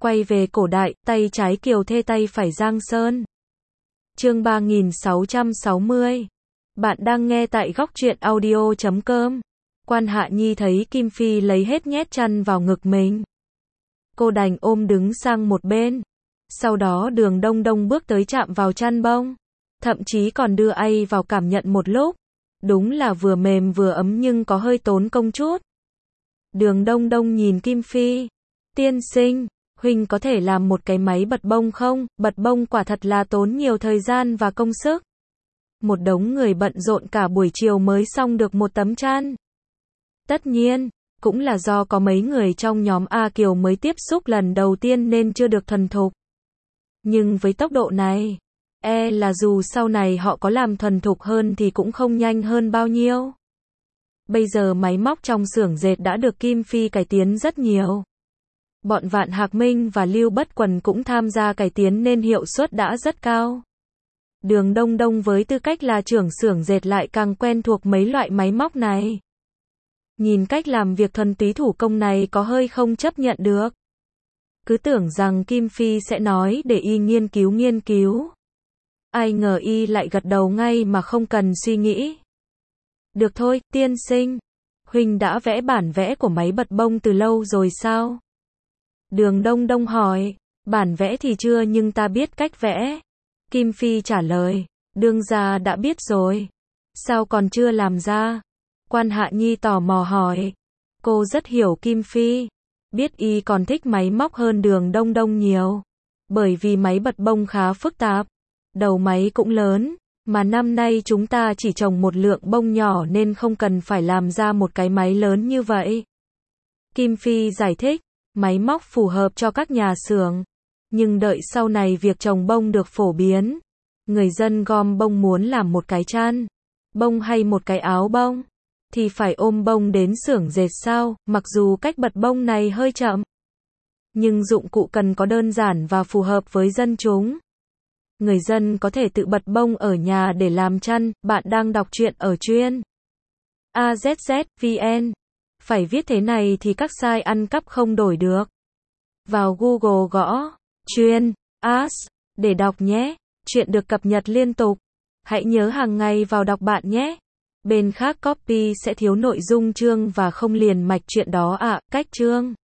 Quay về cổ đại, tay trái Kiều Thê tay phải Giang Sơn. Chương 3660. Bạn đang nghe tại góc truyện audio.com. Quan Hạ Nhi thấy Kim Phi lấy hết nhét chăn vào ngực mình. Cô đành ôm đứng sang một bên. Sau đó Đường Đông Đông bước tới chạm vào chăn bông. Thậm chí còn đưa tay vào cảm nhận một lúc. Đúng là vừa mềm vừa ấm nhưng có hơi tốn công chút. Đường Đông Đông nhìn Kim Phi. Tiên sinh, huynh có thể làm một cái máy bật bông không? Bật bông quả thật là tốn nhiều thời gian và công sức. Một đống người bận rộn cả buổi chiều mới xong được một tấm chăn. Tất nhiên, cũng là do có mấy người trong nhóm A Kiều mới tiếp xúc lần đầu tiên nên chưa được thuần thục. Nhưng với tốc độ này, là dù sau này họ có làm thuần thục hơn thì cũng không nhanh hơn bao nhiêu. Bây giờ máy móc trong xưởng dệt đã được Kim Phi cải tiến rất nhiều. Bọn Vạn Hạc Minh và Lưu Bất Quần cũng tham gia cải tiến nên hiệu suất đã rất cao. Đường Đông Đông với tư cách là trưởng xưởng dệt lại càng quen thuộc mấy loại máy móc này. Nhìn cách làm việc thuần túy thủ công này có hơi không chấp nhận được. Cứ tưởng rằng Kim Phi sẽ nói để y nghiên cứu. Ai ngờ y lại gật đầu ngay mà không cần suy nghĩ. Được thôi, tiên sinh. Huynh đã vẽ bản vẽ của máy bật bông từ lâu rồi sao? Đường Đông Đông hỏi. Bản vẽ thì chưa nhưng ta biết cách vẽ. Kim Phi trả lời. Đương gia đã biết rồi. Sao còn chưa làm ra? Quan Hạ Nhi tò mò hỏi. Cô rất hiểu Kim Phi. Biết y còn thích máy móc hơn Đường Đông Đông nhiều. Bởi vì máy bật bông khá phức tạp. Đầu máy cũng lớn. Mà năm nay chúng ta chỉ trồng một lượng bông nhỏ nên không cần phải làm ra một cái máy lớn như vậy. Kim Phi giải thích. Máy móc phù hợp cho các nhà xưởng. Nhưng đợi sau này việc trồng bông được phổ biến. Người dân gom bông muốn làm một cái chăn bông hay một cái áo bông. Thì phải ôm bông đến xưởng dệt sao, mặc dù cách bật bông này hơi chậm. Nhưng dụng cụ cần có đơn giản và phù hợp với dân chúng. Người dân có thể tự bật bông ở nhà để làm chăn. Bạn đang đọc truyện ở chuyên AZZ.vn. Phải viết thế này thì các site ăn cắp không đổi được. Vào Google gõ chuyên AZ để đọc nhé. Chuyện được cập nhật liên tục. Hãy nhớ hàng ngày vào đọc bạn nhé. Bên khác copy sẽ thiếu nội dung chương và không liền mạch chuyện đó ạ. Cách chương